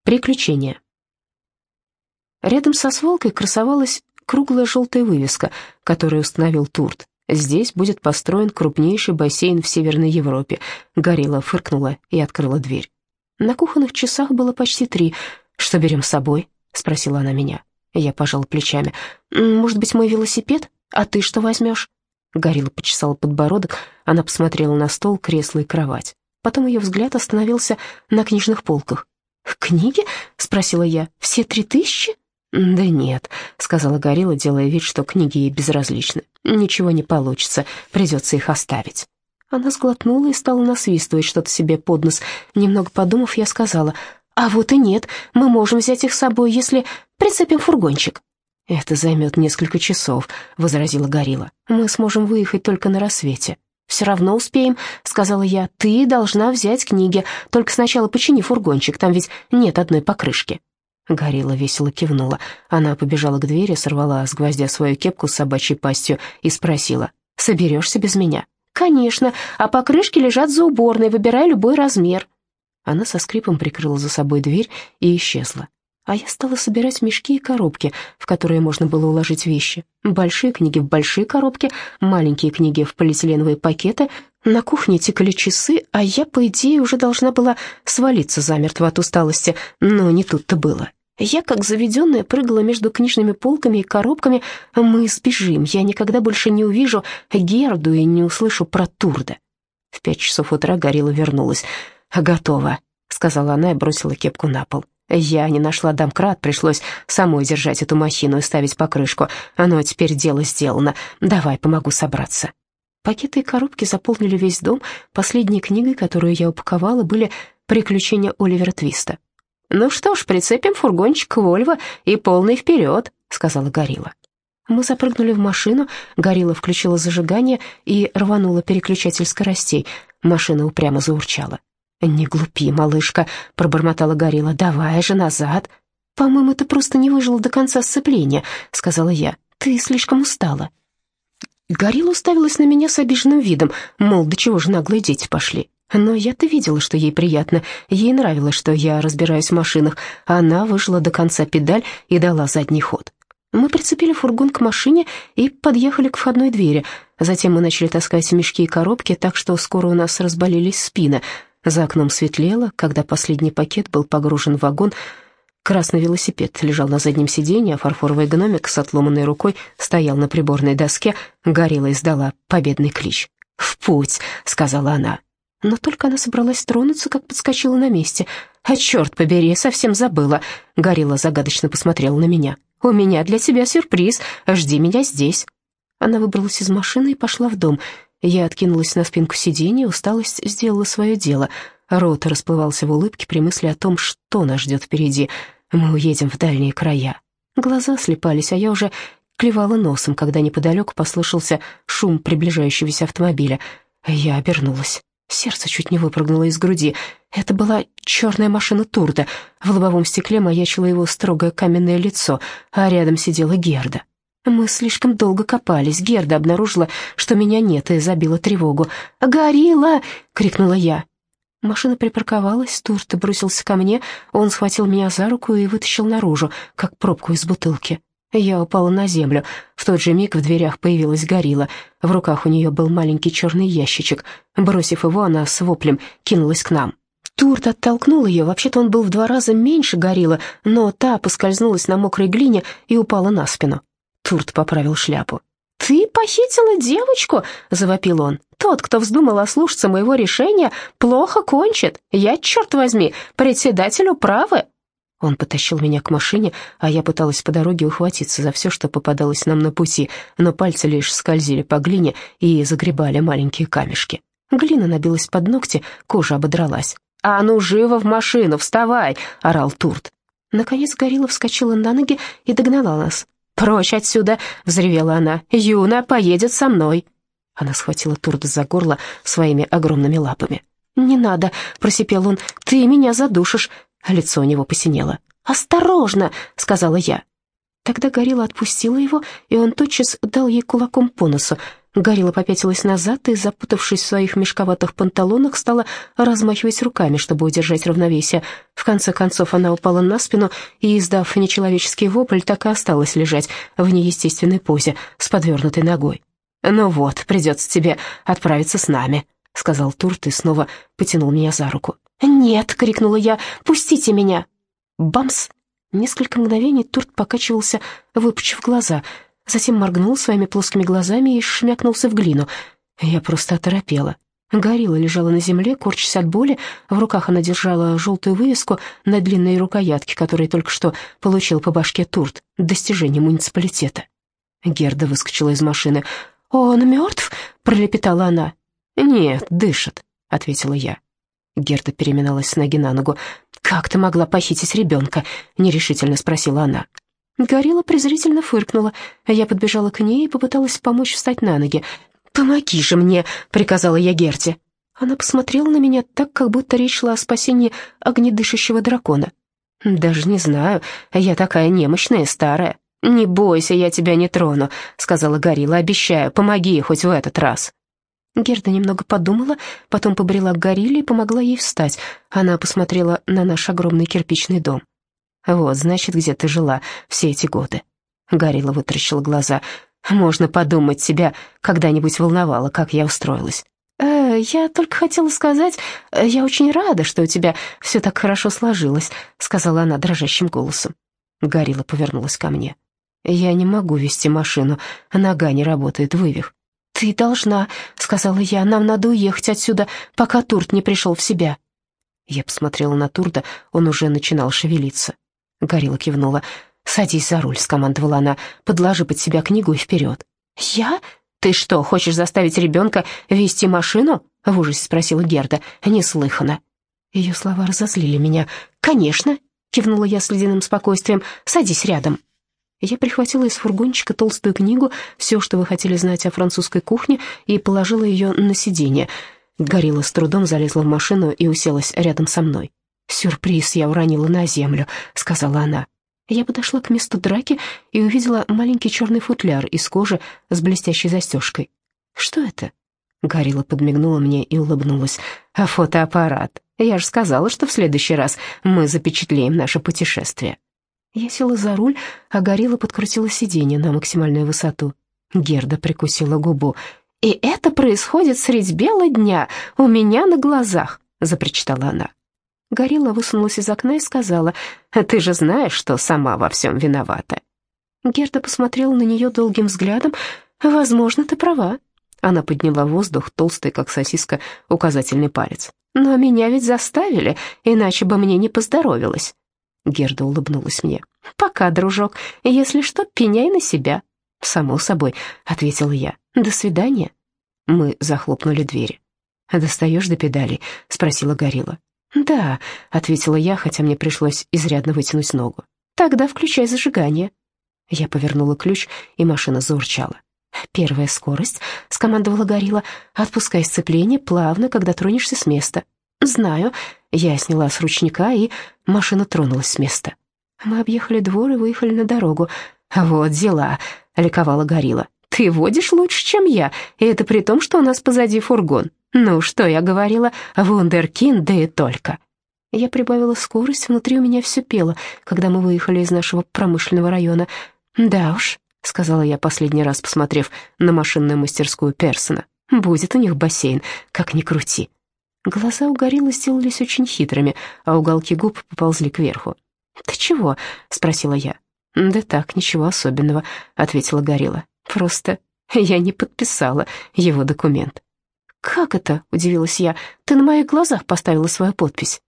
Приключения. Рядом со свалкой красовалась круглая желтая вывеска, которую установил Турт. Здесь будет построен крупнейший бассейн в Северной Европе. Горилла фыркнула и открыла дверь. На кухонных часах было почти 3. «Что берем с собой?» — спросила она меня. Я пожала плечами. «Может быть, мой велосипед? А ты что возьмешь?» Горилла почесала подбородок. Она посмотрела на стол, кресло и кровать. Потом ее взгляд остановился на книжных полках. «Книги?» — спросила я. «Все 3000?» «Да нет», — сказала Горилла, делая вид, что книги ей безразличны. «Ничего не получится, придется их оставить». Она сглотнула и стала насвистывать что-то себе под нос. Немного подумав, я сказала: «А вот и нет, мы можем взять их с собой, если прицепим фургончик». «Это займет несколько часов», — возразила Горилла. «Мы сможем выехать только на рассвете». «Все равно успеем», — сказала я. «Ты должна взять книги, только сначала почини фургончик, там ведь нет одной покрышки». Горилла весело кивнула. Она побежала к двери, сорвала с гвоздя свою кепку с собачьей пастью и спросила: «Соберешься без меня?» «Конечно, а покрышки лежат за уборной, выбирай любой размер». Она со скрипом прикрыла за собой дверь и исчезла. А я стала собирать мешки и коробки, в которые можно было уложить вещи. Большие книги в большие коробки, маленькие книги в полиэтиленовые пакеты. На кухне тикали часы, а я, по идее, уже должна была свалиться замертво от усталости, но не тут-то было. Я, как заведенная, прыгала между книжными полками и коробками. Мы сбежим, я никогда больше не увижу Герду и не услышу про Турда. В 5 часов утра Горилла вернулась. «Готово», — сказала она и бросила кепку на пол. «Я не нашла домкрат, пришлось самой держать эту махину и ставить покрышку. Но теперь дело сделано. Давай, помогу собраться». Пакеты и коробки заполнили весь дом. Последней книгой, которую я упаковала, были «Приключения Оливера Твиста». «Ну что ж, прицепим фургончик Вольво и полный вперед», — сказала Горилла. Мы запрыгнули в машину, Горилла включила зажигание и рванула переключатель скоростей. Машина упрямо заурчала. «Не глупи, малышка», — пробормотала Горилла, — «давай же назад». «По-моему, ты просто не выжила до конца сцепления», — сказала я. «Ты слишком устала». Горилла уставилась на меня с обиженным видом, мол, до чего же наглые дети пошли. Но я-то видела, что ей приятно. Ей нравилось, что я разбираюсь в машинах. Она выжила до конца педаль и дала задний ход. Мы прицепили фургон к машине и подъехали к входной двери. Затем мы начали таскать мешки и коробки, так что скоро у нас разболелись спины. За окном светлело, когда последний пакет был погружен в вагон. Красный велосипед лежал на заднем сиденье, а фарфоровый гномик с отломанной рукой стоял на приборной доске. Горилла издала победный клич. «В путь», — сказала она. Но только она собралась тронуться, как подскочила на месте. «А черт побери, совсем забыла!» Горилла загадочно посмотрела на меня. «У меня для тебя сюрприз, жди меня здесь». Она выбралась из машины и пошла в дом. Я откинулась на спинку сиденья, усталость сделала свое дело. Рот расплывался в улыбке при мысли о том, что нас ждет впереди. Мы уедем в дальние края. Глаза слепались, а я уже клевала носом, когда неподалеку послышался шум приближающегося автомобиля. Я обернулась. Сердце чуть не выпрыгнуло из груди. Это была черная машина Турда. В лобовом стекле маячило его строгое каменное лицо, а рядом сидела Герда. Мы слишком долго копались. Герда обнаружила, что меня нет, и забила тревогу. «Горилла!» — крикнула я. Машина припарковалась, Турд бросился ко мне, он схватил меня за руку и вытащил наружу, как пробку из бутылки. Я упала на землю. В тот же миг в дверях появилась Горилла. В руках у нее был маленький черный ящичек. Бросив его, она с воплем кинулась к нам. Турт оттолкнул ее, вообще-то он был в 2 раза меньше Гориллы, но та поскользнулась на мокрой глине и упала на спину. Турт поправил шляпу. «Ты похитила девочку?» — завопил он. «Тот, кто вздумал ослушаться моего решения, плохо кончит. Я, черт возьми, председатель управы». Он потащил меня к машине, а я пыталась по дороге ухватиться за все, что попадалось нам на пути, но пальцы лишь скользили по глине и загребали маленькие камешки. Глина набилась под ногти, кожа ободралась. «А ну, живо в машину, вставай!» — орал Турт. Наконец Горилла вскочила на ноги и догнала нас. «Прочь отсюда!» — взревела она. «Юна поедет со мной!» Она схватила Турда за горло своими огромными лапами. «Не надо!» — просипел он. «Ты меня задушишь!» Лицо у него посинело. «Осторожно!» — сказала я. Тогда Горилла отпустила его, и он тотчас дал ей кулаком по носу. Горилла попятилась назад и, запутавшись в своих мешковатых панталонах, стала размахивать руками, чтобы удержать равновесие. В конце концов она упала на спину и, издав нечеловеческий вопль, так и осталась лежать в неестественной позе с подвернутой ногой. «Ну вот, придется тебе отправиться с нами», — сказал Турт и снова потянул меня за руку. «Нет!» — крикнула я. «Пустите меня!» Бамс! Несколько мгновений Турт покачивался, выпучив глаза, затем моргнул своими плоскими глазами и шмякнулся в глину. Я просто оторопела. Горилла лежала на земле, корчась от боли. В руках она держала желтую вывеску на длинной рукоятке, которую только что получил по башке Турт, достижение муниципалитета. Герда выскочила из машины. «Он мертв?» — пролепетала она. «Нет, дышит», — ответила я. Герда переминалась с ноги на ногу. «Как ты могла похитить ребенка?» — нерешительно спросила она. Горилла презрительно фыркнула. Я подбежала к ней и попыталась помочь встать на ноги. «Помоги же мне!» — приказала я Герде. Она посмотрела на меня так, как будто речь шла о спасении огнедышащего дракона. «Даже не знаю, я такая немощная и старая». «Не бойся, я тебя не трону», — сказала Горилла. «Обещаю, помоги хоть в этот раз». Герда немного подумала, потом побрела к Горилле и помогла ей встать. Она посмотрела на наш огромный кирпичный дом. «Вот, значит, где ты жила все эти годы». Горилла вытаращила глаза. «Можно подумать, тебя когда-нибудь волновало, как я устроилась». «Я только хотела сказать, я очень рада, что у тебя все так хорошо сложилось», — сказала она дрожащим голосом. Горилла повернулась ко мне. «Я не могу вести машину, нога не работает, вывих». «Ты должна», — сказала я, — «нам надо уехать отсюда, пока Турт не пришел в себя». Я посмотрела на Турта, он уже начинал шевелиться. Горилла кивнула. «Садись за руль», — скомандовала она, — «подложи под себя книгу и вперед». «Я? Ты что, хочешь заставить ребенка вести машину?» — в ужасе спросила Герда. «Неслыханно». Ее слова разозлили меня. «Конечно», — кивнула я с ледяным спокойствием, — «садись рядом». Я прихватила из фургончика толстую книгу «Все, что вы хотели знать о французской кухне» и положила ее на сиденье. Горилла с трудом залезла в машину и уселась рядом со мной. «Сюрприз я уронила на землю», — сказала она. Я подошла к месту драки и увидела маленький черный футляр из кожи с блестящей застежкой. «Что это?» Горилла подмигнула мне и улыбнулась. «А фотоаппарат. Я же сказала, что в следующий раз мы запечатлеем наше путешествие». Я села за руль, а Горилла подкрутила сиденье на максимальную высоту. Герда прикусила губу. «И это происходит средь бела дня, у меня на глазах», — запричитала она. Горилла высунулась из окна и сказала: «Ты же знаешь, что сама во всем виновата». Герда посмотрела на нее долгим взглядом. «Возможно, ты права». Она подняла в воздух толстый, как сосиска, указательный палец. «Но меня ведь заставили, иначе бы мне не поздоровилось». Герда улыбнулась мне. «Пока, дружок, если что, пеняй на себя». «Само собой», — ответила я. «До свидания». Мы захлопнули двери. «Достаешь до педалей?» — спросила Горилла. «Да», — ответила я, хотя мне пришлось изрядно вытянуть ногу. «Тогда включай зажигание». Я повернула ключ, и машина заурчала. «Первая скорость», — скомандовала Горилла. «Отпускай сцепление плавно, когда тронешься с места». «Знаю». Я сняла с ручника, и машина тронулась с места. Мы объехали двор и выехали на дорогу. «Вот дела», — ликовала Горилла. «Ты водишь лучше, чем я, и это при том, что у нас позади фургон. Ну, что я говорила, вундеркинд, да и только». Я прибавила скорость, внутри у меня все пело, когда мы выехали из нашего промышленного района. «Да уж», — сказала я последний раз, посмотрев на машинную мастерскую Персона, — «будет у них бассейн, как ни крути». Глаза у Гориллы сделались очень хитрыми, а уголки губ поползли кверху. «Ты чего?» — спросила я. «Да так, ничего особенного», — ответила Горилла. «Просто я не подписала его документ». «Как это?» — удивилась я. «Ты на моих глазах поставила свою подпись».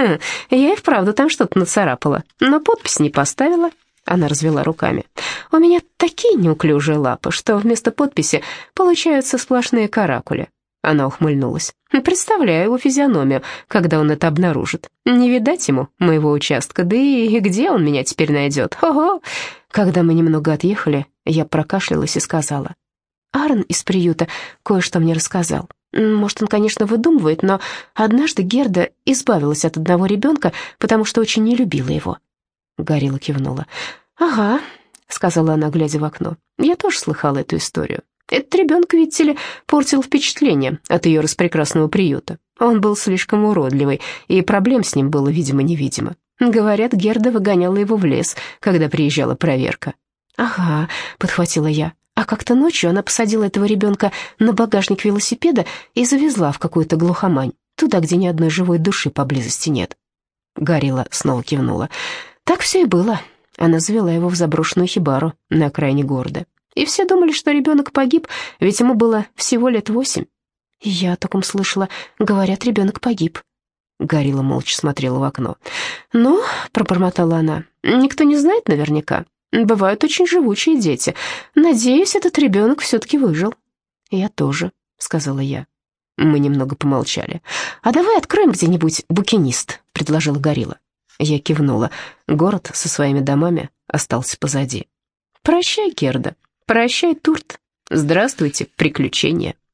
Я и вправду там что-то нацарапала, но подпись не поставила». Она развела руками. «У меня такие неуклюжие лапы, что вместо подписи получаются сплошные каракули». Она ухмыльнулась. «Представляю его физиономию, когда он это обнаружит. Не видать ему моего участка, да и где он меня теперь найдет? Ого!» Когда мы немного отъехали, я прокашлялась и сказала: «Аарон из приюта кое-что мне рассказал. Может, он, конечно, выдумывает, но однажды Герда избавилась от одного ребенка, потому что очень не любила его». Горилла кивнула. «Ага», — сказала она, глядя в окно. «Я тоже слыхала эту историю. Этот ребенок, видите ли, портил впечатление от ее распрекрасного приюта. Он был слишком уродливый, и проблем с ним было видимо-невидимо. Говорят, Герда выгоняла его в лес, когда приезжала проверка. «Ага», — подхватила я. «А как-то ночью она посадила этого ребенка на багажник велосипеда и завезла в какую-то глухомань, туда, где ни одной живой души поблизости нет». Горилла снова кивнула. «Так все и было. Она завела его в заброшенную хибару на окраине города. И все думали, что ребенок погиб, ведь ему было всего лет 8. Я о таком слышала. Говорят, ребенок погиб». Горилла молча смотрела в окно. «Ну, — пробормотала она, — никто не знает наверняка. Бывают очень живучие дети. Надеюсь, этот ребенок все-таки выжил». «Я тоже», — сказала я. Мы немного помолчали. «А давай откроем где-нибудь букинист», — предложила Горилла. Я кивнула. Город со своими домами остался позади. «Прощай, Герда. Прощай, Турт. Здравствуйте, приключения».